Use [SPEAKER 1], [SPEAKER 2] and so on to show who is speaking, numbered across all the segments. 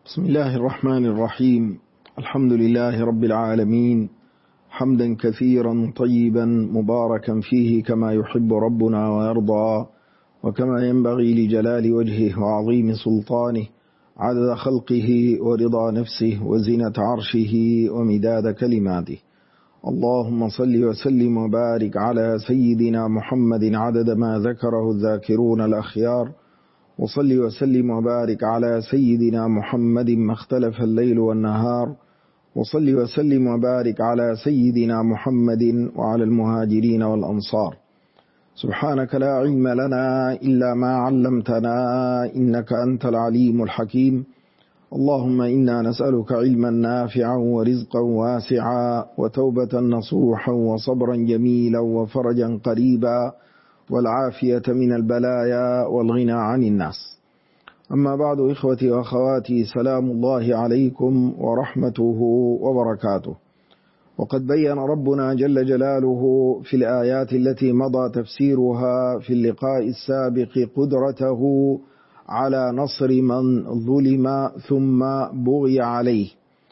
[SPEAKER 1] بسم الله الرحمن الرحيم. الحمد لله رب العالمين، حمدا كثيرا طيبا مباركا فيه كما يحب ربنا ويرضى، وكما ينبغي لجلال وجهه وعظيم سلطانه، عدد خلقه ورضا نفسه وزنة عرشه ومداد كلماته. اللهم صل وسلم وبارك على سيدنا محمد عدد ما ذكره الذاكرون الأخيار، وصل وسلم وبارك على سيدنا محمد ما اختلف الليل والنهار، وصل وسلم وبارك على سيدنا محمد وعلى المهاجرين والأنصار. سبحانك لا علم لنا إلا ما علمتنا إنك أنت العليم الحكيم. اللهم إنا نسألك علما نافعا ورزقا واسعا وتوبة نصوحا وصبرا جميلا وفرجا قريبا والعافية من البلايا والغنى عن الناس. أما بعد، إخوتي وأخواتي، سلام الله عليكم ورحمته وبركاته. وقد بين ربنا جل جلاله في الآيات التي مضى تفسيرها في اللقاء السابق قدرته على نصر من ظلم ثم بغي عليه.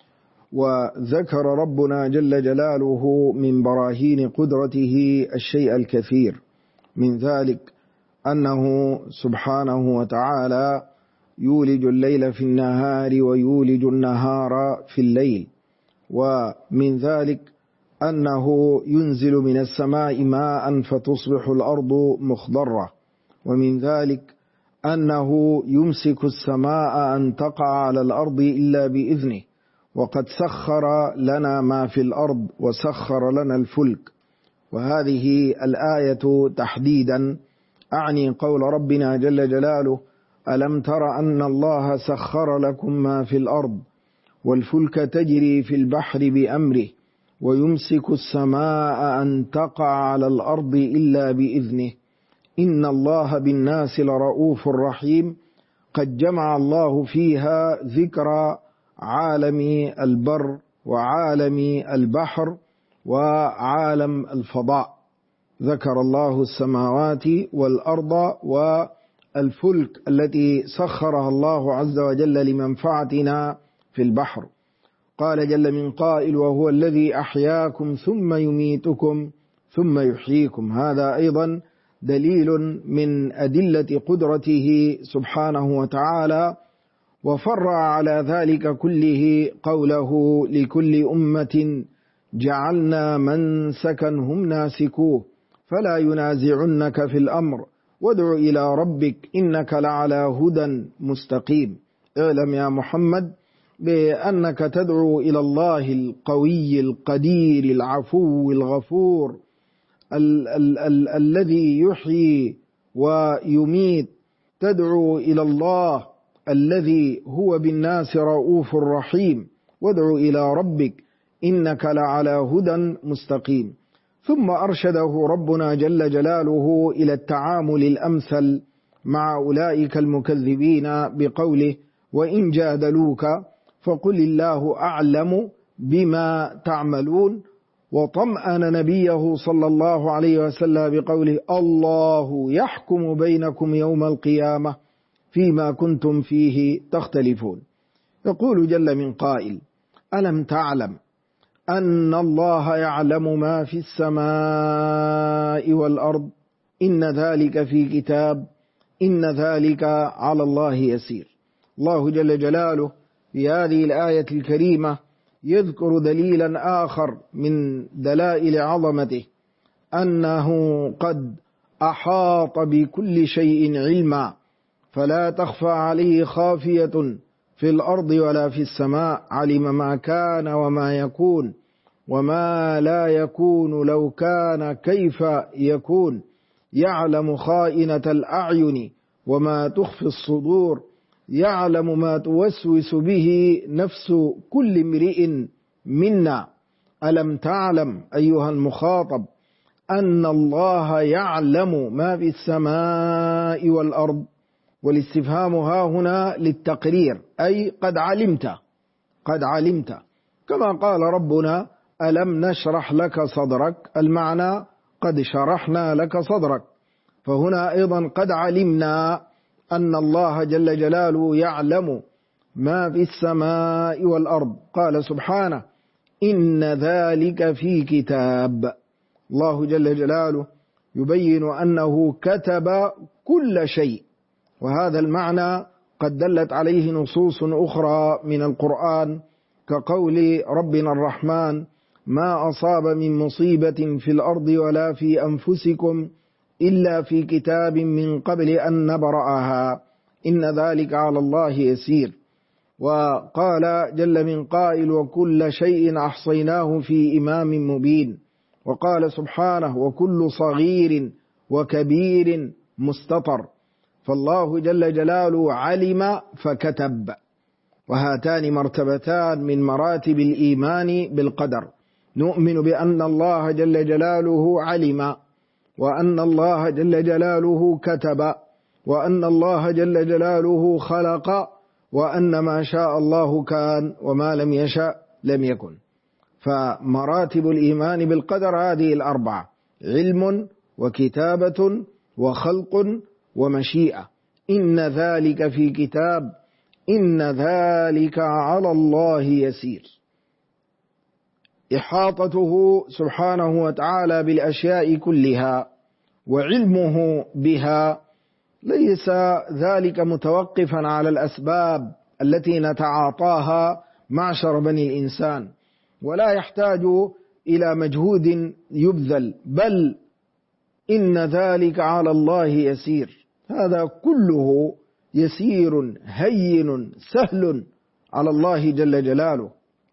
[SPEAKER 1] وذكر ربنا جل جلاله من براهين قدرته الشيء الكثير، من ذلك أنه سبحانه وتعالى يولج الليل في النهار ويولج النهار في الليل، ومن ذلك أنه ينزل من السماء ماء فتصبح الأرض مخضرة، ومن ذلك أنه يمسك السماء أن تقع على الأرض إلا بإذنه، وقد سخر لنا ما في الأرض وسخر لنا الفلك. وهذه الآية تحديدا أعني قول ربنا جل جلاله: ألم تر أن الله سخر لكم ما في الأرض والفلك تجري في البحر بأمره ويمسك السماء أن تقع على الأرض إلا بإذنه إن الله بالناس لرؤوف رحيم. قد جمع الله فيها ذكر عالم البر وعالم البحر وعالم الفضاء، ذكر الله السماوات والأرض والفلك التي سخرها الله عز وجل لمنفعتنا في البحر. قال جل من قائل: وهو الذي أحياكم ثم يميتكم ثم يحييكم. هذا أيضا دليل من أدلة قدرته سبحانه وتعالى. وفرع على ذلك كله قوله: لكل أمة جعلنا منسكا هم ناسكوه فلا ينازعنك في الأمر وادع إلى ربك إنك لعلى هدى مستقيم. اعلم يا محمد بأنك تدعو إلى الله القوي القدير العفو الغفور الذي يحيي ويميت، تدعو إلى الله الذي هو بالناس رؤوف رحيم، وادع إلى ربك إنك لعلى هدى مستقيم. ثم أرشده ربنا جل جلاله إلى التعامل الأمثل مع أولئك المكذبين بقوله: وإن جادلوك فقل الله أعلم بما تعملون. وطمأن نبيه صلى الله عليه وسلم بقوله: الله يحكم بينكم يوم القيامة فيما كنتم فيه تختلفون. يقول جل من قائل: ألم تعلم أن الله يعلم ما في السماء والأرض إن ذلك في كتاب إن ذلك على الله يسير. الله جل جلاله في هذه الآية الكريمة يذكر دليلا آخر من دلائل عظمته، أنه قد أحاط بكل شيء علما، فلا تخفى عليه خافية في الأرض ولا في السماء. علم ما كان وما يكون وما لا يكون لو كان كيف يكون، يعلم خائنة الأعين وما تخفي الصدور، يعلم ما توسوس به نفس كل امرئ منا. ألم تعلم أيها المخاطب أن الله يعلم ما في السماء والأرض؟ والاستفهام ها هنا للتقرير، أي قد علمت، قد علمت، كما قال ربنا: ألم نشرح لك صدرك، المعنى قد شرحنا لك صدرك. فهنا أيضا قد علمنا أن الله جل جلاله يعلم ما في السماء والأرض. قال سبحانه: إن ذلك في كتاب. الله جل جلاله يبين أنه كتب كل شيء، وهذا المعنى قد دلت عليه نصوص أخرى من القرآن، كقول ربنا الرحمن: ما أصاب من مصيبة في الأرض ولا في أنفسكم إلا في كتاب من قبل أن نبرأها إن ذلك على الله يسير. وقال جل من قائل: وكل شيء أحصيناه في إمام مبين. وقال سبحانه: وكل صغير وكبير مستطر. فالله جل جلاله علم فكتب، وهاتان مرتبتان من مراتب الإيمان بالقدر. نؤمن بأن الله جل جلاله علم، وأن الله جل جلاله كتب، وأن الله جل جلاله خلق، وأن ما شاء الله كان وما لم يشأ لم يكن. فمراتب الإيمان بالقدر هذه الأربعة: علم وكتابة وخلق ومشيئة. إن ذلك في كتاب إن ذلك على الله يسير. إحاطته سبحانه وتعالى بالأشياء كلها وعلمه بها ليس ذلك متوقفا على الأسباب التي نتعاطاها معشر بني الإنسان، ولا يحتاج إلى مجهود يبذل، بل إن ذلك على الله يسير. هذا كله يسير هين سهل على الله جل جلاله.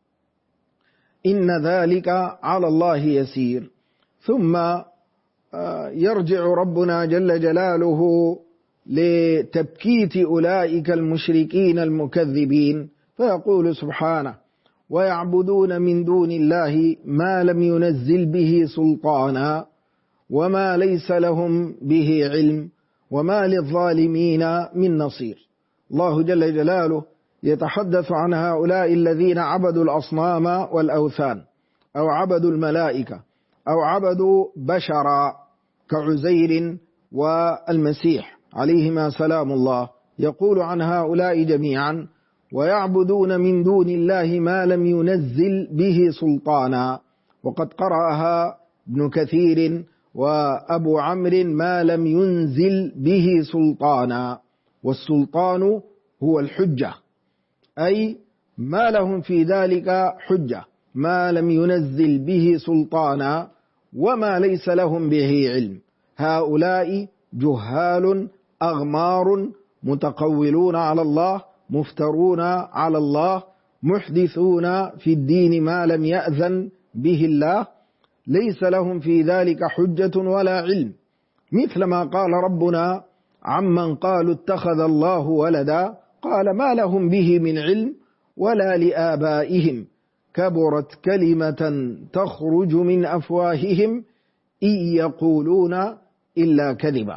[SPEAKER 1] إن ذلك على الله يسير. ثم يرجع ربنا جل جلاله لتبكيت أولئك المشركين المكذبين، فيقول سبحانه: ويعبدون من دون الله ما لم ينزل به سلطانا وما ليس لهم به علم وما للظالمين من نصير. الله جل جلاله يتحدث عن هؤلاء الذين عبدوا الأصنام والأوثان، أو عبدوا الملائكة، أو عبدوا بشرا كعزير والمسيح عليهما سلام الله. يقول عن هؤلاء جميعا: ويعبدون من دون الله ما لم ينزل به سلطانا. وقد قرأها ابن كثير وأبو عمرو: ما لم ينزل به سلطانا. والسلطان هو الحجة، أي ما لهم في ذلك حجة، ما لم ينزل به سلطانا وما ليس لهم به علم. هؤلاء جهال أغمار متقولون على الله، مفترون على الله، محدثون في الدين ما لم يأذن به الله، ليس لهم في ذلك حجة ولا علم. مثل ما قال ربنا عمن قالوا اتخذ الله ولدا: قال ما لهم به من علم ولا لآبائهم، كبرت كلمة تخرج من أفواههم إن يقولون إلا كذبا.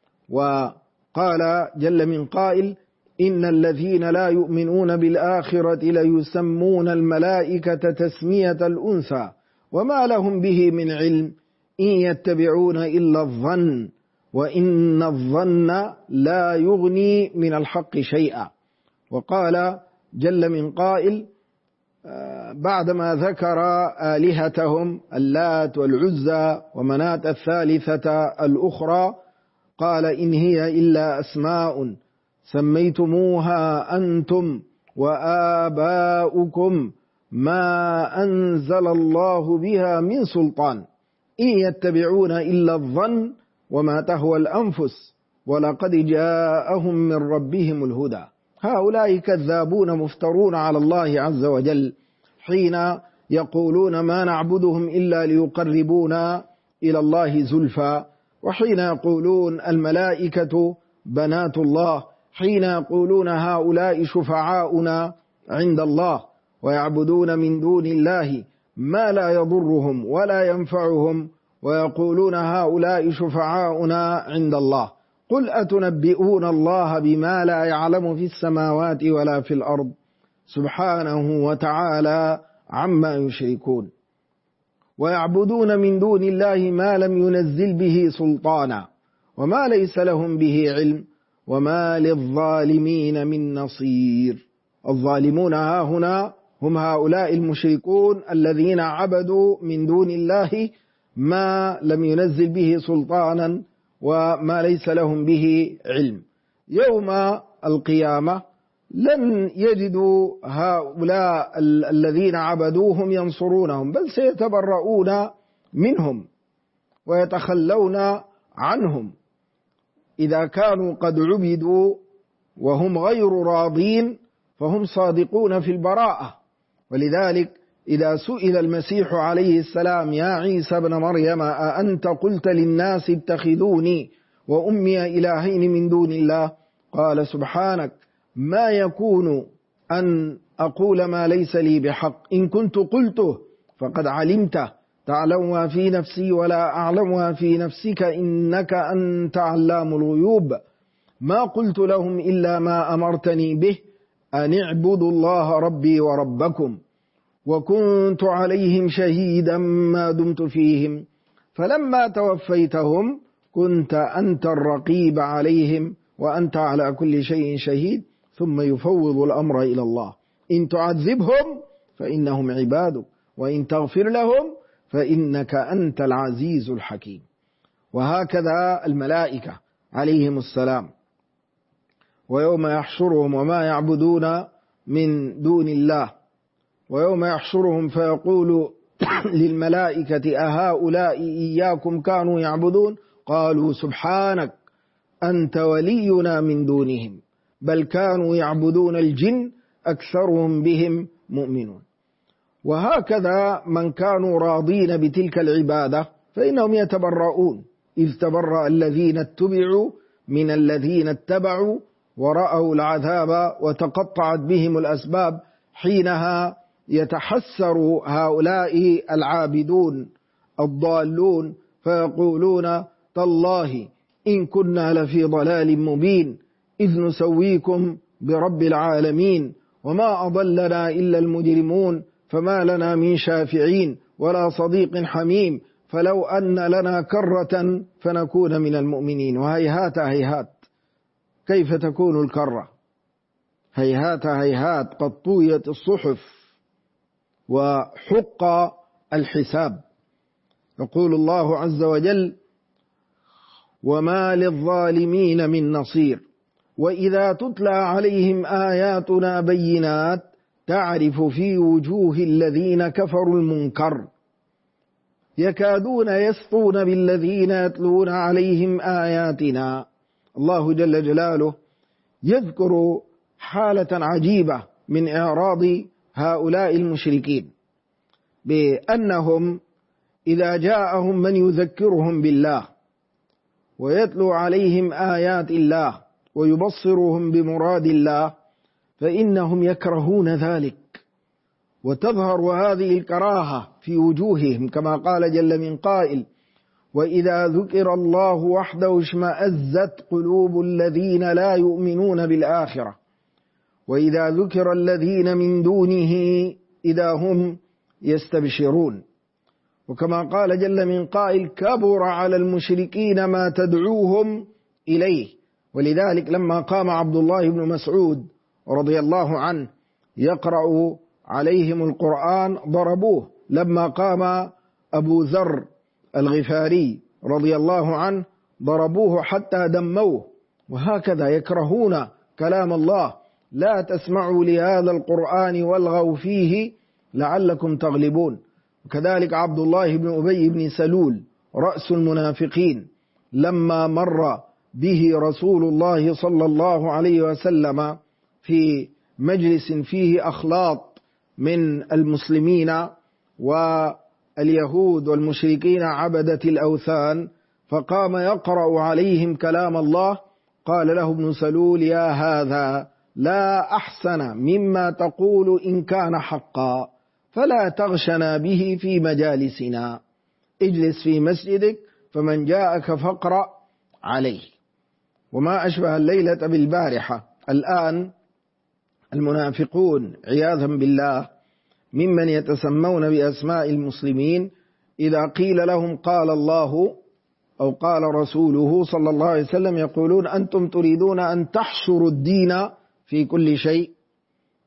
[SPEAKER 1] وقال جل من قائل: إن الذين لا يؤمنون بالآخرة ليسمون الملائكة تسمية الأنثى وما لهم به من علم إن يتبعون إلا الظن وإن الظن لا يغني من الحق شيئا. وقال جل من قائل بعدما ذكر آلهتهم اللات والعزى ومناة الثالثة الأخرى، قال: إن هي إلا أسماء سميتموها أنتم وآباؤكم ما أنزل الله بها من سلطان إن يتبعون إلا الظن وما تهوى الأنفس ولقد جاءهم من ربهم الهدى. هؤلاء كذابون مفترون على الله عز وجل حين يقولون ما نعبدهم إلا ليقربونا إلى الله زلفى، وحين يقولون الملائكة بنات الله، حين يقولون هؤلاء شفعاؤنا عند الله، ويعبدون من دون الله ما لا يضرهم ولا ينفعهم، ويقولون هؤلاء شفعاؤنا عند الله. قل أتنبئون الله بما لا يعلم في السماوات ولا في الأرض سبحانه وتعالى عما يشركون. ويعبدون من دون الله ما لم ينزل به سلطانا وما ليس لهم به علم وما للظالمين من نصير. الظالمون ها هنا هم هؤلاء المشركون الذين عبدوا من دون الله ما لم ينزل به سلطانا وما ليس لهم به علم. يوم القيامة لن يجدوا هؤلاء الذين عبدوهم ينصرونهم، بل سيتبرؤون منهم ويتخلون عنهم إذا كانوا قد عبدوا وهم غير راضين، فهم صادقون في البراءة. ولذلك إذا سئل المسيح عليه السلام: يا عيسى ابن مريم أأنت قلت للناس اتخذوني وأمي إلهين من دون الله؟ قال: سبحانك، ما يكون أن أقول ما ليس لي بحق، إن كنت قلته فقد علمته، تعلم ما في نفسي ولا أعلم ما في نفسك، إنك أنت علام الغيوب. ما قلت لهم إلا ما أمرتني به، أن اعبدوا الله ربي وربكم، وكنت عليهم شهيدا ما دمت فيهم، فلما توفيتهم كنت أنت الرقيب عليهم وأنت على كل شيء شهيد. ثم يفوض الأمر إلى الله: إن تعذبهم فإنهم عبادك، وإن تغفر لهم فإنك أنت العزيز الحكيم. وهكذا الملائكة عليهم السلام: ويوم يحشرهم وما يعبدون من دون الله، ويوم يحشرهم فيقول للملائكة: أهؤلاء إياكم كانوا يعبدون؟ قالوا: سبحانك، أنت ولينا من دونهم، بل كانوا يعبدون الجن أكثرهم بهم مؤمنون. وهكذا من كانوا راضين بتلك العبادة فإنهم يتبرؤون، إذ تبرأ الذين اتبعوا من الذين اتبعوا ورأوا العذاب وتقطعت بهم الأسباب. حينها يتحسر هؤلاء العابدون الضالون فيقولون: تالله إن كنا لفي ضلال مبين إذ نسويكم برب العالمين وما أضلنا إلا المجرمون فما لنا من شافعين ولا صديق حميم فلو أن لنا كرة فنكون من المؤمنين. وهيهات هيهات، كيف تكون الكرة؟ هيهات هيهات، قد طويت الصحف وحق الحساب. يقول الله عز وجل: وما للظالمين من نصير وإذا تتلى عليهم آياتنا بينات تعرف في وجوه الذين كفروا المنكر يكادون يسطون بالذين يتلون عليهم آياتنا. الله جل جلاله يذكر حالة عجيبة من إعراض هؤلاء المشركين، بأنهم إذا جاءهم من يذكرهم بالله ويتلو عليهم آيات الله ويبصرهم بمراد الله فإنهم يكرهون ذلك، وتظهر هذه الكراهة في وجوههم، كما قال جل من قائل: وإذا ذكر الله وحده اشمأزت قلوب الذين لا يؤمنون بالآخرة وإذا ذكر الذين من دونه إذا هم يستبشرون. وكما قال جل من قائل: كبر على المشركين ما تدعوهم إليه. ولذلك لما قام عبد الله بن مسعود رضي الله عنه يقرأ عليهم القرآن ضربوه، لما قام أبو ذر الغفاري رضي الله عنه ضربوه حتى دموه. وهكذا يكرهون كلام الله: لا تسمعوا لهذا القرآن والغوا فيه لعلكم تغلبون. وكذلك عبد الله بن أبي بن سلول رأس المنافقين لما مر به رسول الله صلى الله عليه وسلم في مجلس فيه أخلاط من المسلمين واليهود والمشركين عبدة الأوثان، فقام يقرأ عليهم كلام الله، قال له ابن سلول: يا هذا لا أحسن مما تقول إن كان حقا، فلا تغشنا به في مجالسنا، اجلس في مسجدك فمن جاءك فاقرأ عليه. وما أشبه الليلة بالبارحة. الآن المنافقون عياذا بالله ممن يتسمون بأسماء المسلمين إذا قيل لهم قال الله أو قال رسوله صلى الله عليه وسلم يقولون: أنتم تريدون أن تحشروا الدين في كل شيء،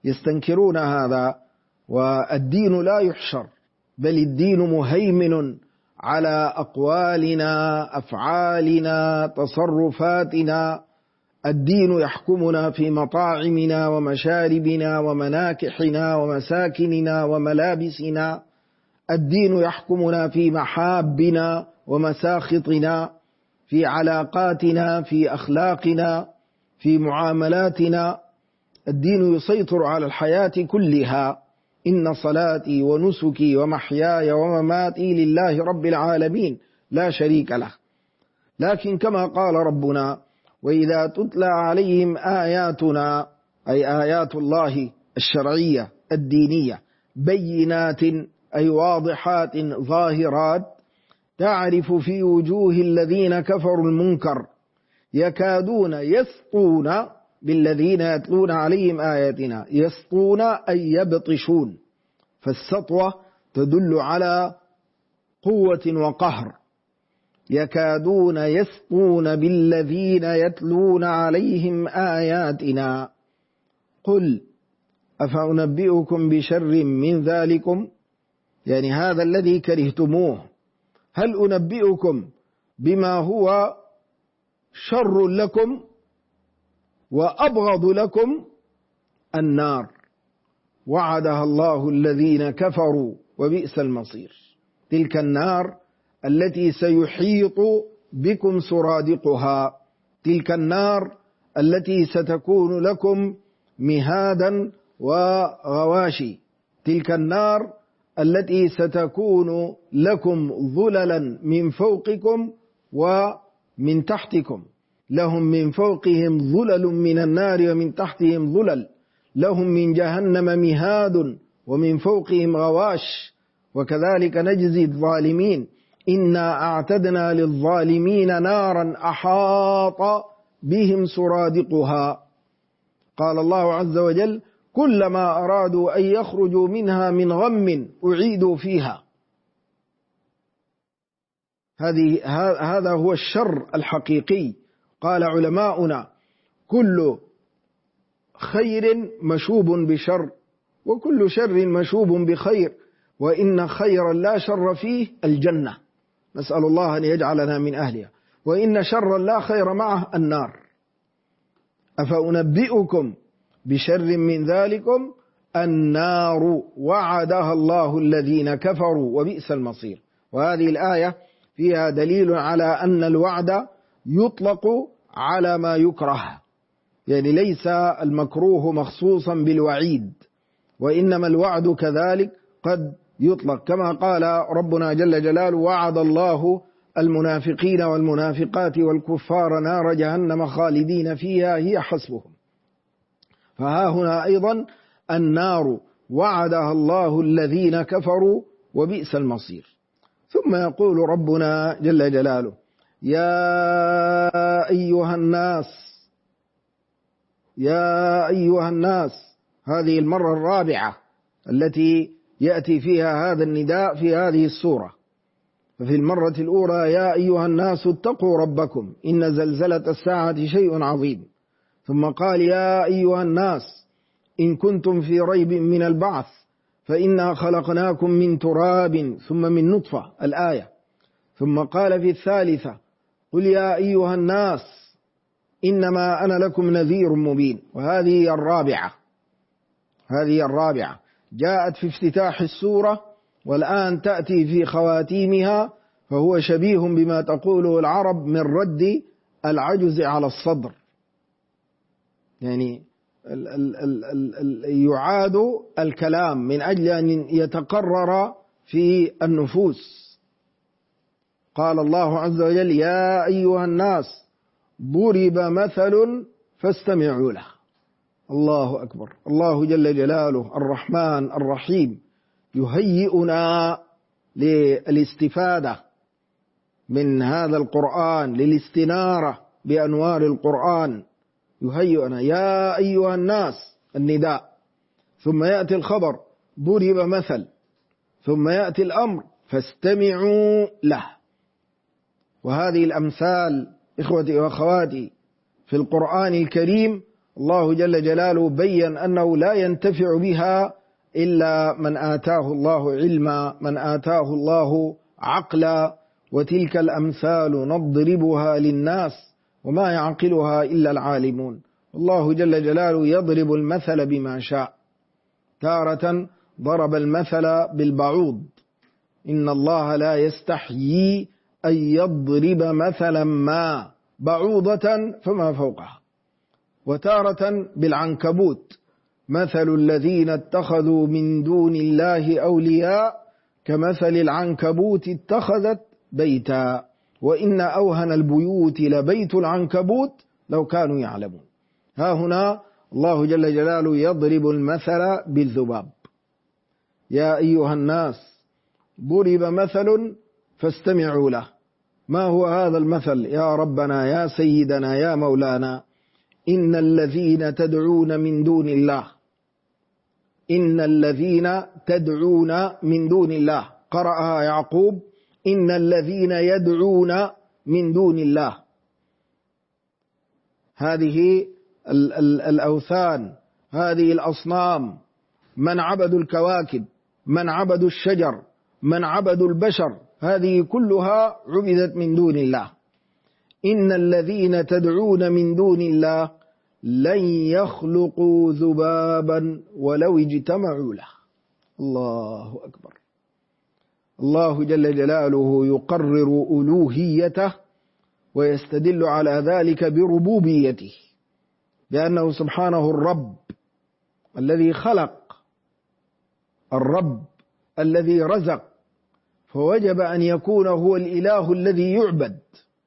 [SPEAKER 1] يستنكرون هذا. والدين لا يحشر، بل الدين مهيمن على أقوالنا، أفعالنا، تصرفاتنا. الدين يحكمنا في مطاعمنا ومشاربنا ومناكحنا ومساكننا وملابسنا. الدين يحكمنا في محابنا ومساخطنا، في علاقاتنا، في أخلاقنا، في معاملاتنا. الدين يسيطر على الحياة كلها. إن صلاتي ونسكي ومحياي ومماتي لله رب العالمين لا شريك له. لكن كما قال ربنا: وإذا تتلى عليهم آياتنا، أي آيات الله الشرعية الدينية، بينات أي واضحات ظاهرات، تعرف في وجوه الذين كفروا المنكر، يكادون يسطون بالذين يتلون عليهم آياتنا. يسطون أي يبطشون، فالسطوة تدل على قوة وقهر. يكادون يسطون بالذين يتلون عليهم آياتنا. قل أفأنبئكم بشر من ذلكم، يعني هذا الذي كرهتموه، هل أنبئكم بما هو شر لكم وأبغض لكم؟ النار وعدها الله الذين كفروا وبئس المصير. تلك النار التي سيحيط بكم سرادقها، تلك النار التي ستكون لكم مهادا وغواشي، تلك النار التي ستكون لكم ظللا من فوقكم ومن تحتكم. لهم من فوقهم ظلل من النار ومن تحتهم ظلل، لهم من جهنم مهاد ومن فوقهم غواش، وكذلك نجزي الظالمين. إنا أعتدنا للظالمين نارا أحاط بهم سرادقها. قال الله عز وجل: كلما أرادوا أن يخرجوا منها من غم أعيدوا فيها. هذا هو الشر الحقيقي. قال علماؤنا: كل خير مشوب بشر، وكل شر مشوب بخير، وإن خيرا لا شر فيه الجنة، نسأل الله أن يجعلنا من أهلها، وإن شرا لا خير معه النار. أفأنبئكم بشر من ذلكم النار وعدها الله الذين كفروا وبئس المصير. وهذه الآية فيها دليل على أن الوعد يطلق على ما يكره، يعني ليس المكروه مخصوصا بالوعيد، وإنما الوعد كذلك قد يطلق، كما قال ربنا جل جلاله: وعد الله المنافقين والمنافقات والكفار نار جهنم خالدين فيها هي حسبهم. فها هنا أيضا النار وعدها الله الذين كفروا وبئس المصير. ثم يقول ربنا جل جلاله: يا أيها الناس، يا أيها الناس. هذه المرة الرابعة التي يأتي فيها هذا النداء في هذه السورة. ففي المرة الأولى: يا أيها الناس اتقوا ربكم إن زلزلة الساعة شيء عظيم. ثم قال: يا أيها الناس إن كنتم في ريب من البعث فإنا خلقناكم من تراب ثم من نطفة، الآية. ثم قال في الثالثة: قل يا أيها الناس إنما أنا لكم نذير مبين. وهذه الرابعة، هذه الرابعة جاءت في افتتاح السورة، والآن تأتي في خواتيمها، فهو شبيه بما تقوله العرب من رد العجز على الصدر، يعني يعاد الكلام من أجل أن يتقرر في النفوس. قال الله عز وجل: يا أيها الناس ضرب مثل فاستمعوا له. الله أكبر. الله جل جلاله الرحمن الرحيم يهيئنا للاستفادة من هذا القرآن، للاستنارة بأنوار القرآن. يهيئنا: يا أيها الناس، النداء، ثم يأتي الخبر ضرب مثل، ثم يأتي الأمر فاستمعوا له. وهذه الأمثال إخوتي وأخواتي في القرآن الكريم الله جل جلاله بيّن أنه لا ينتفع بها إلا من آتاه الله علما، من آتاه الله عقلا، وتلك الأمثال نضربها للناس وما يعقلها إلا العالمون. الله جل جلاله يضرب المثل بما شاء. تارة ضرب المثل بالبعوض، إن الله لا يستحيي أن يضرب مثلا ما بعوضة فما فوقها. وتارة بالعنكبوت، مثل الذين اتخذوا من دون الله أولياء كمثل العنكبوت اتخذت بيتا وإن أوهن البيوت لبيت العنكبوت لو كانوا يعلمون. ها هنا الله جل جلاله يضرب المثل بالذباب. يا أيها الناس ضرب مثل فاستمعوا له. ما هو هذا المثل يا ربنا يا سيدنا يا مولانا؟ إن الذين تدعون من دون الله، إن الذين تدعون من دون الله، قرأها يعقوب إن الذين يدعون من دون الله. هذه الأوثان، هذه الأصنام، من عبدوا الكواكب، من عبدوا الشجر، من عبدوا البشر، هذه كلها عبدت من دون الله. إن الذين تدعون من دون الله لن يخلقوا ذبابا ولو اجتمعوا له. الله أكبر. الله جل جلاله يقرر ألوهيته ويستدل على ذلك بربوبيته، لأنه سبحانه الرب الذي خلق، الرب الذي رزق، فوجب أن يكون هو الإله الذي يعبد.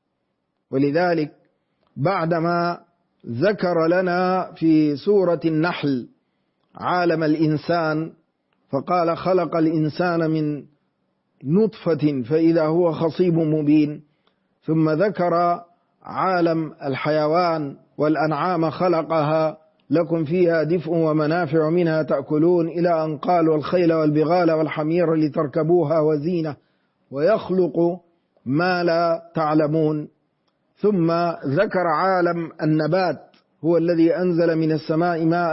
[SPEAKER 1] ولذلك بعدما ذكر لنا في سورة النحل عالم الإنسان فقال خلق الإنسان من نطفة فإذا هو خصيب مبين، ثم ذكر عالم الحيوان والأنعام خلقها لكم فيها دفء ومنافع منها تأكلون، إلى أن قال والخيل والبغال والحمير لتركبوها وزينة ويخلق ما لا تعلمون. ثم ذكر عالم النبات، هو الذي أنزل من السماء ماء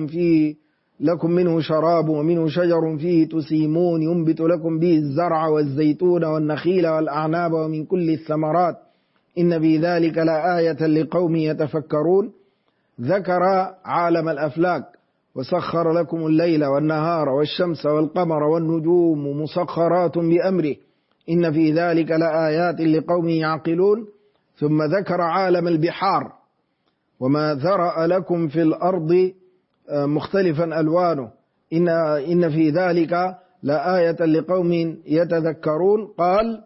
[SPEAKER 1] لكم منه شراب ومنه شجر فيه تسيمون ينبت لكم به الزرع والزيتون والنخيل والأعناب ومن كل الثمرات إن في ذلك لآية لقوم يتفكرون. ذكر عالم الأفلاك وسخر لكم الليل والنهار والشمس والقمر والنجوم مسخرات بأمره إن في ذلك لآيات لقوم يعقلون. ثم ذكر عالم البحار وما ذرأ لكم في الأرض مختلفا ألوانه إن في ذلك لآية لقوم يتذكرون. قال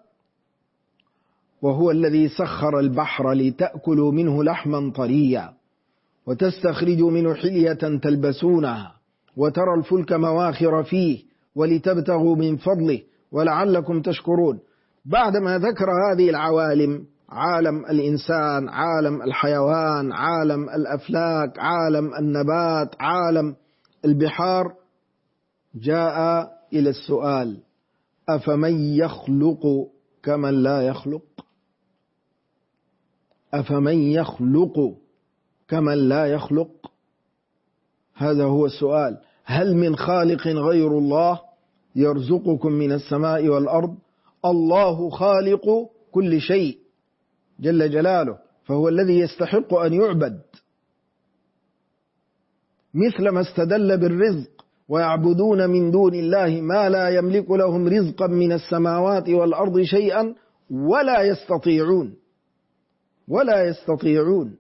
[SPEAKER 1] وهو الذي سخر البحر لتأكلوا منه لحما طريا وتستخرجوا منه حلية تلبسونها وترى الفلك مواخر فيه ولتبتغوا من فضله ولعلكم تشكرون. بعدما ذكر هذه العوالم، عالم الإنسان، عالم الحيوان، عالم الأفلاك، عالم النبات، عالم البحار، جاء إلى السؤال أفمن يخلق كمن لا يخلق؟ أفمن يخلق كمن لا يخلق؟ هذا هو السؤال. هل من خالق غير الله يرزقكم من السماء والأرض؟ الله خالق كل شيء جل جلاله، فهو الذي يستحق أن يعبد. مثلما استدل بالرزق ويعبدون من دون الله ما لا يملك لهم رزقا من السماوات والأرض شيئا ولا يستطيعون.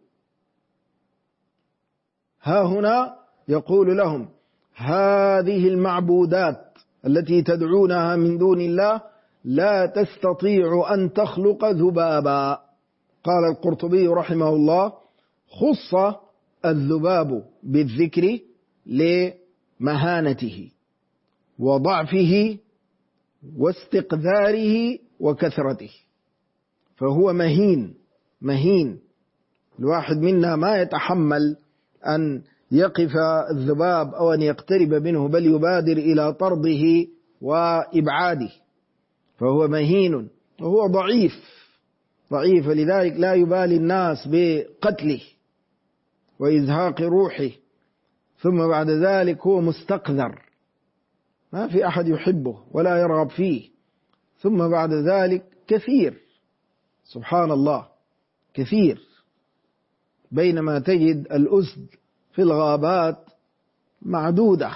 [SPEAKER 1] ها هنا يقول لهم هذه المعبودات التي تدعونها من دون الله لا تستطيع أن تخلق ذبابا. قال القرطبي رحمه الله خص الذباب بالذكر لمهانته وضعفه واستقذاره وكثرته، فهو مهين. الواحد منا ما يتحمل أن يقف الذباب أو أن يقترب منه، بل يبادر إلى طرده وإبعاده، فهو مهين وهو ضعيف، لذلك لا يبالي الناس بقتله وإزهاق روحه، ثم بعد ذلك هو مستقذر، ما في أحد يحبه ولا يرغب فيه، ثم بعد ذلك كثير، سبحان الله، كثير، بينما تجد الأسد في الغابات معدودة،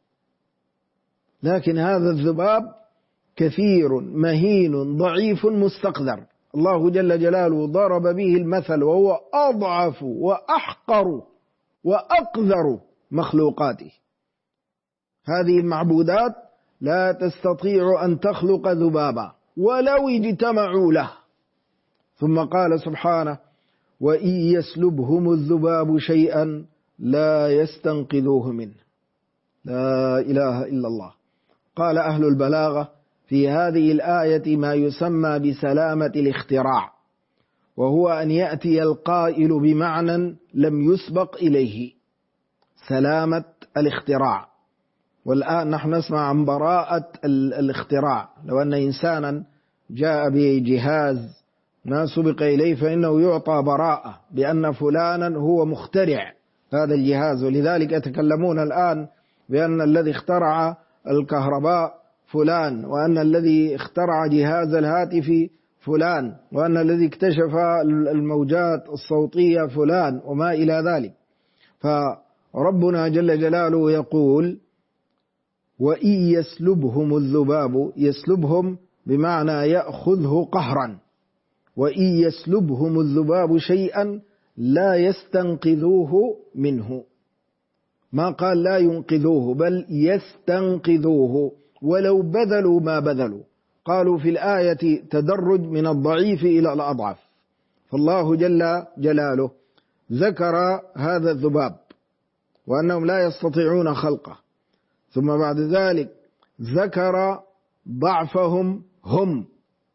[SPEAKER 1] لكن هذا الذباب كثير مهين ضعيف مستقذر. الله جل جلاله ضرب به المثل، وهو أضعف وأحقر وأقذر مخلوقاته. هذه المعبودات لا تستطيع أن تخلق ذبابا ولو اجتمعوا له. ثم قال سبحانه: وإن يسلبهم الذباب شيئا لا يستنقذوه منه. لا إله إلا الله. قال أهل البلاغة في هذه الآية ما يسمى بسلامة الاختراع، وهو أن يأتي القائل بمعنى لم يسبق إليه، سلامة الاختراع. والآن نحن نسمع عن براءة الاختراع، لو أن إنسانا جاء بجهاز ما سبق إليه فإنه يعطى براءة بأن فلانا هو مخترع هذا الجهاز. ولذلك يتكلمون الآن بأن الذي اخترع الكهرباء فلان، وأن الذي اخترع جهاز الهاتف فلان، وأن الذي اكتشف الموجات الصوتية فلان، وما إلى ذلك. فربنا جل جلاله يقول: وإن يسلبهم الذباب، يسلبهم بمعنى يأخذه قهرا، وإن يسلبهم الذباب شيئا لا يستنقذوه منه. ما قال لا ينقذوه، بل يستنقذوه ولو بذلوا ما بذلوا. قالوا في الآية تدرج من الضعيف إلى الأضعف، فالله جل جلاله ذكر هذا الذباب وأنهم لا يستطيعون خلقه، ثم بعد ذلك ذكر ضعفهم هم،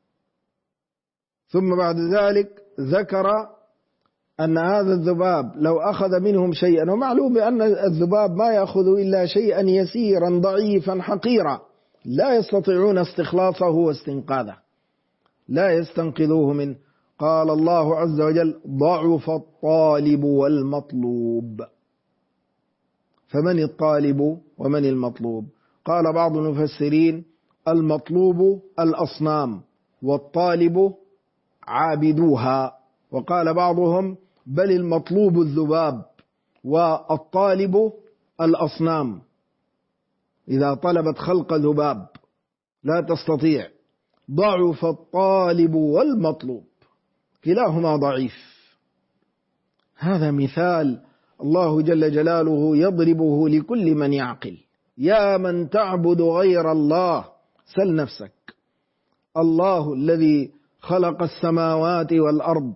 [SPEAKER 1] ثم بعد ذلك ذكر أن هذا الذباب لو أخذ منهم شيئا، ومعلوم بأن الذباب ما يأخذ إلا شيئا يسيرا ضعيفا حقيرا، لا يستطيعون استخلاصه واستنقاذه، لا يستنقذوه منه. قال الله عز وجل: ضعف الطالب والمطلوب. فمن الطالب ومن المطلوب؟ قال بعض المفسرين: المطلوب الأصنام، والطالب عابدوها. وقال بعضهم: بل المطلوب الذباب، والطالب الأصنام. إذا طلبت خلق ذباب لا تستطيع. ضعف الطالب والمطلوب، كلاهما ضعيف. هذا مثال الله جل جلاله يضربه لكل من يعقل. يا من تعبد غير الله، سل نفسك. الله الذي خلق السماوات والأرض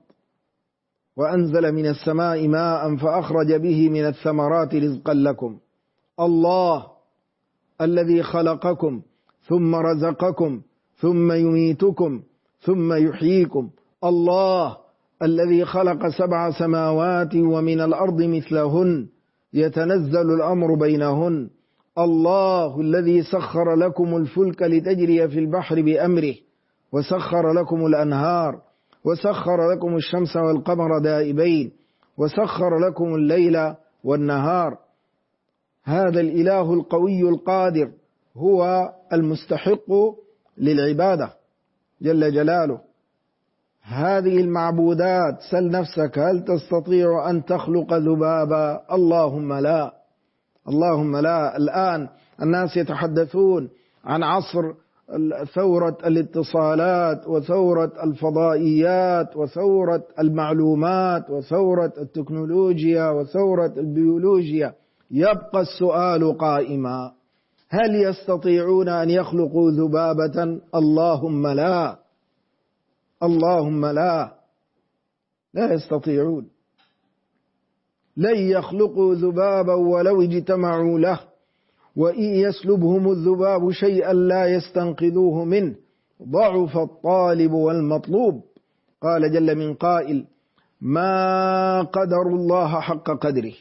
[SPEAKER 1] وأنزل من السماء ماء فأخرج به من الثمرات رزقا لكم. الله الذي خلقكم ثم رزقكم ثم يميتكم ثم يحييكم. الله الذي خلق 7 سماوات ومن الأرض مثلهن يتنزل الأمر بينهن. الله الذي سخر لكم الفلك لتجري في البحر بأمره، وسخر لكم الأنهار، وسخر لكم الشمس والقمر دائبين، وسخر لكم الليل والنهار. هذا الإله القوي القادر هو المستحق للعبادة جل جلاله. هذه المعبودات، سل نفسك، هل تستطيع أن تخلق ذبابا؟ اللهم لا، اللهم لا. الآن الناس يتحدثون عن عصر ثورة الاتصالات وثورة الفضائيات وثورة المعلومات وثورة التكنولوجيا وثورة البيولوجيا. يبقى السؤال قائما: هل يستطيعون أن يخلقوا ذبابة؟ اللهم لا، اللهم لا، لا يستطيعون. لن يخلقوا ذبابا ولو اجتمعوا له، وإن يسلبهم الذباب شيئا لا يستنقذوه منه. ضعف الطالب والمطلوب. قال جل من قائل: ما قدروا الله حق قدره.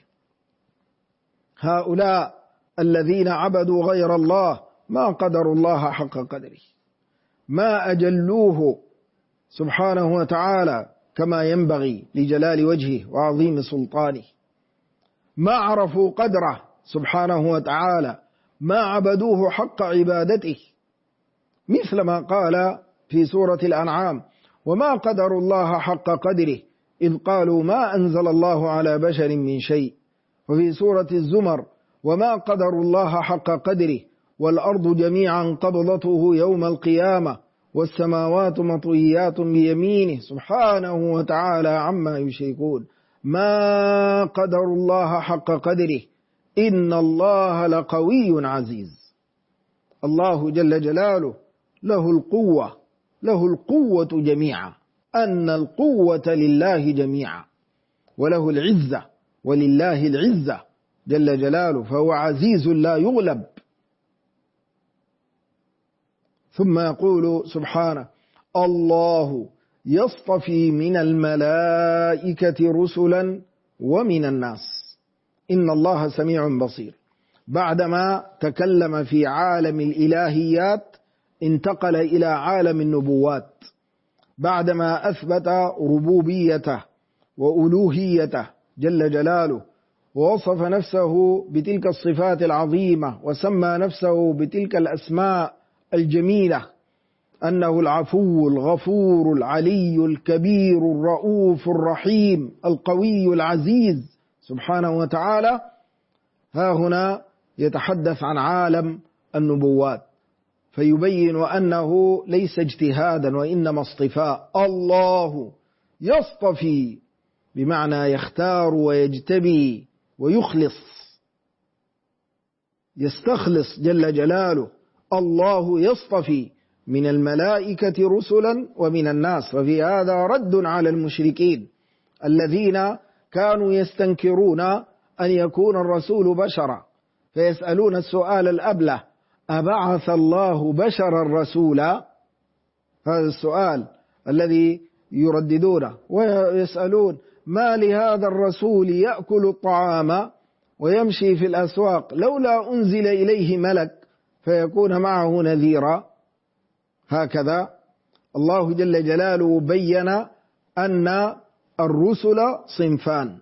[SPEAKER 1] هؤلاء الذين عبدوا غير الله ما قدروا الله حق قدره، ما أجلوه سبحانه وتعالى كما ينبغي لجلال وجهه وعظيم سلطانه. ما عرفوا قدره سبحانه وتعالى، ما عبدوه حق عبادته، مثل ما قال في سورة الأنعام: وما قدروا الله حق قدره إذ قالوا ما أنزل الله على بشر من شيء. وفي سورة الزمر: وما قدروا الله حق قدره والأرض جميعا قبضته يوم القيامة والسماوات مطويات بيمينه سبحانه وتعالى عما يشركون. ما قدروا الله حق قدره إن الله لقوي عزيز. الله جل جلاله له القوة جميعا، أن القوة لله جميعا، وله العزة، ولله العزة جل جلاله، فهو عزيز لا يغلب. ثم يقول سبحانه: الله يصطفي من الملائكة رسلا ومن الناس إن الله سميع بصير. بعدما تكلم في عالم الإلهيات انتقل إلى عالم النبوات، بعدما أثبت ربوبيته وألوهيته جل جلاله، ووصف نفسه بتلك الصفات العظيمة، وسمى نفسه بتلك الأسماء الجميلة، أنه العفو الغفور العلي الكبير الرؤوف الرحيم القوي العزيز سبحانه وتعالى. ها هنا يتحدث عن عالم النبوات، فيبين أنه ليس اجتهادا وإنما اصطفاء. الله يصطفي بمعنى يختار ويجتبي ويخلص، يستخلص جل جلاله. الله يصطفي من الملائكة رسلا ومن الناس. وفي هذا رد على المشركين الذين كانوا يستنكرون أن يكون الرسول بشرا، فيسألون السؤال الأبله: أبعث الله بشرا رسولا؟ هذا السؤال الذي يرددونه، ويسألون: ما لهذا الرسول يأكل الطعام ويمشي في الأسواق لولا أنزل إليه ملك فيكون معه نذيرا. هكذا الله جل جلاله بين أن الرسل صنفان: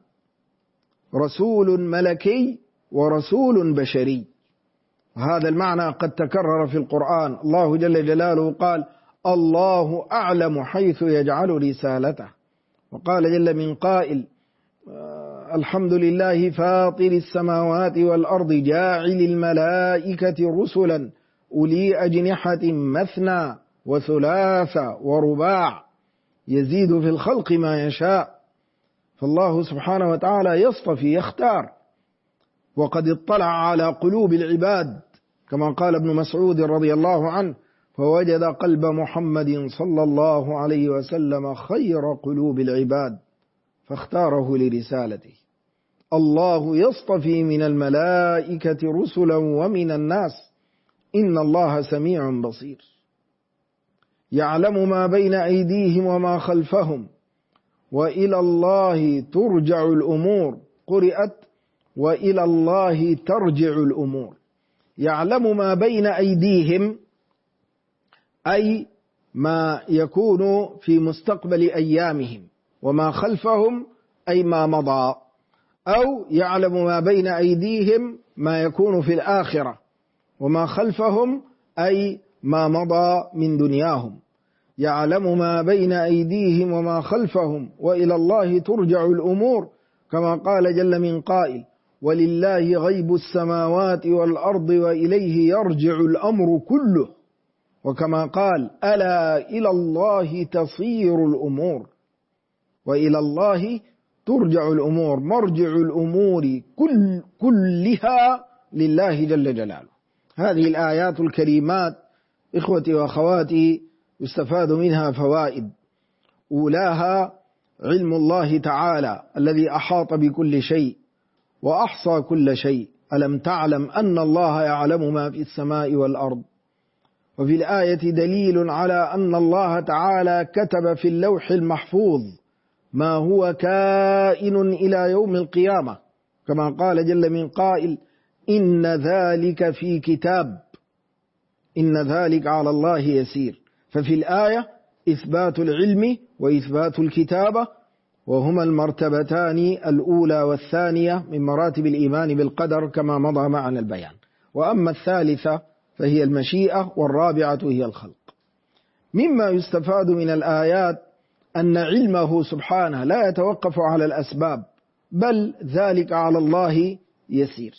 [SPEAKER 1] رسول ملكي ورسول بشري. وهذا المعنى قد تكرر في القرآن. الله جل جلاله قال: الله أعلم حيث يجعل رسالته. وقال جل من قائل: الحمد لله فاطر السماوات والأرض جاعل الملائكة رسلا أولي أجنحة مثنى وثلاث ورباع يزيد في الخلق ما يشاء. فالله سبحانه وتعالى يصطفي، يختار، وقد اطلع على قلوب العباد كما قال ابن مسعود رضي الله عنه: فوجد قلب محمد صلى الله عليه وسلم خير قلوب العباد فاختاره لرسالته. الله يصطفي من الملائكة رسلا ومن الناس إن الله سميع بصير. يعلم ما بين أيديهم وما خلفهم وإلى الله ترجع الأمور. قرئت وإلى الله ترجع الأمور. يعلم ما بين أيديهم أي ما يكون في مستقبل أيامهم، وما خلفهم أي ما مضى، أو يعلم ما بين أيديهم ما يكون في الآخرة، وما خلفهم أي ما مضى من دنياهم. يعلم ما بين أيديهم وما خلفهم وإلى الله ترجع الأمور، كما قال جل من قائل: ولله غيب السماوات والأرض وإليه يرجع الأمر كله. وكما قال: ألا إلى الله تصير الأمور. وإلى الله ترجع الأمور، مرجع الأمور كلها لله جل جلاله. هذه الآيات الكريمات إخوتي وأخواتي يستفاد منها فوائد. أولاها علم الله تعالى الذي أحاط بكل شيء وأحصى كل شيء. ألم تعلم أن الله يعلم ما في السماء والأرض؟ وفي الآية دليل على أن الله تعالى كتب في اللوح المحفوظ ما هو كائن إلى يوم القيامة، كما قال جل من قائل: إن ذلك في كتاب إن ذلك على الله يسير. ففي الآية إثبات العلم وإثبات الكتابة، وهما المرتبتان الأولى والثانية من مراتب الإيمان بالقدر كما مضى معنا البيان. وأما الثالثة فهي المشيئة، والرابعة هي الخلق. مما يستفاد من الآيات أن علمه سبحانه لا يتوقف على الأسباب، بل ذلك على الله يسير.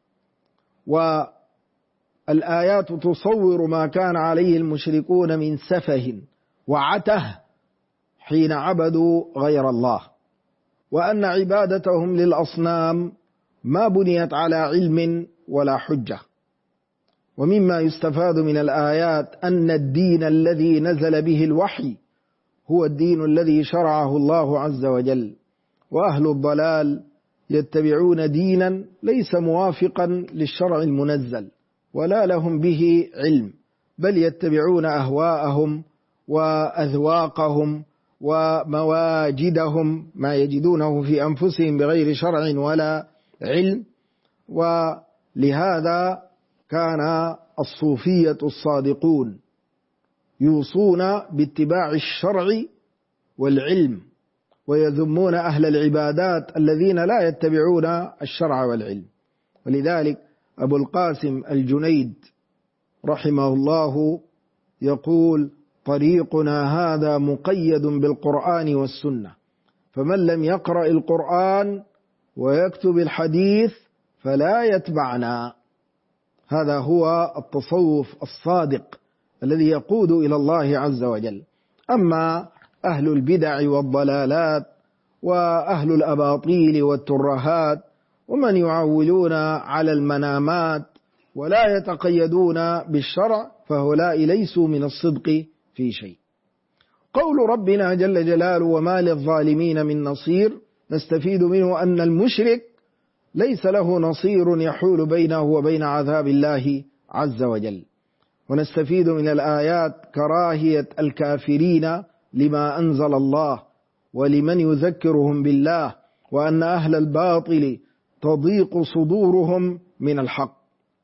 [SPEAKER 1] والآيات تصور ما كان عليه المشركون من سفه وعته حين عبدوا غير الله، وأن عبادتهم للأصنام ما بنيت على علم ولا حجة. ومما يستفاد من الآيات أن الدين الذي نزل به الوحي هو الدين الذي شرعه الله عز وجل، وأهل الضلال يتبعون دينا ليس موافقا للشرع المنزل ولا لهم به علم، بل يتبعون أهواءهم وأذواقهم ومواجدهم، ما يجدونه في أنفسهم بغير شرع ولا علم. ولهذا كان الصوفية الصادقون يوصون باتباع الشرع والعلم، ويذمون أهل العبادات الذين لا يتبعون الشرع والعلم. ولذلك أبو القاسم الجنيد رحمه الله يقول: طريقنا هذا مقيد بالقرآن والسنة، فمن لم يقرأ القرآن ويكتب الحديث فلا يتبعنا. هذا هو التصوف الصادق الذي يقود إلى الله عز وجل. أما أهل البدع والضلالات وأهل الأباطيل والترهات ومن يعولون على المنامات ولا يتقيدون بالشرع فهؤلاء ليسوا من الصدق في شيء. قول ربنا جل جلاله: وما للظالمين من نصير، نستفيد منه أن المشرك ليس له نصير يحول بينه وبين عذاب الله عز وجل. ونستفيد من الآيات كراهية الكافرين لما أنزل الله ولمن يذكرهم بالله، وأن أهل الباطل تضيق صدورهم من الحق.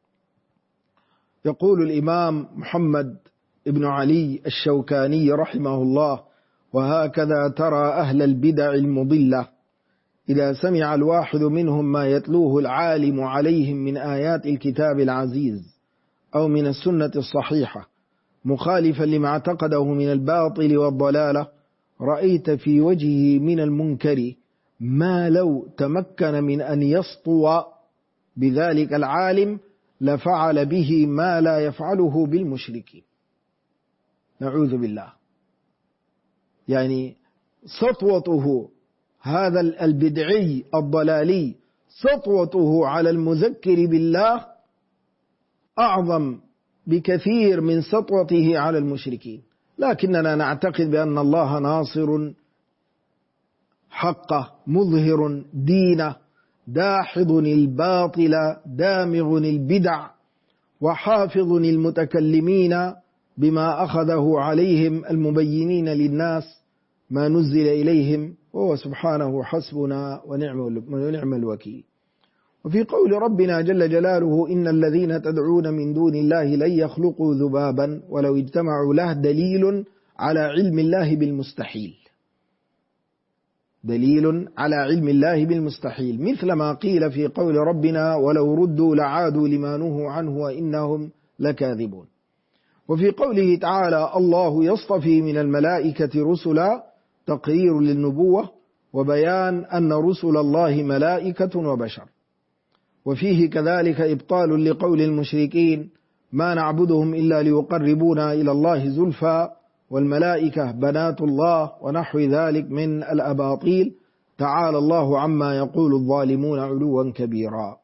[SPEAKER 1] يقول الإمام محمد ابن علي الشوكاني رحمه الله: وهكذا ترى أهل البدع المضلة إذا سمع الواحد منهم ما يتلوه العالم عليهم من آيات الكتاب العزيز أو من السنة الصحيحة مخالفا لما اعتقده من الباطل والضلالة، رأيت في وجهه من المنكر ما لو تمكن من أن يسطو بذلك العالم لفعل به ما لا يفعله بالمشركين. نعوذ بالله. يعني سطوته هذا البدعي الضلالي، سطوته على المذكر بالله أعظم بكثير من سطوته على المشركين. لكننا نعتقد بأن الله ناصر حقه، مظهر دينه، داحض الباطل، دامغ البدع، وحافظ المتكلمين بما أخذه عليهم المبينين للناس ما نزل إليهم، وهو سبحانه حسبنا ونعم الوكيل. وفي قول ربنا جل جلاله: إن الذين تدعون من دون الله لن يخلقوا ذبابا ولو اجتمعوا له، دليل على علم الله بالمستحيل، دليل على علم الله بالمستحيل، مثل ما قيل في قول ربنا: ولو ردوا لعادوا لما نهوا عنه وإنهم لكاذبون. وفي قوله تعالى: الله يصطفي من الملائكة رسلا، تقرير للنبوة وبيان أن رسل الله ملائكة وبشر. وفيه كذلك إبطال لقول المشركين: ما نعبدهم إلا ليقربونا إلى الله زلفى، والملائكة بنات الله، ونحو ذلك من الأباطيل. تعالى الله عما يقول الظالمون علوا كبيرا.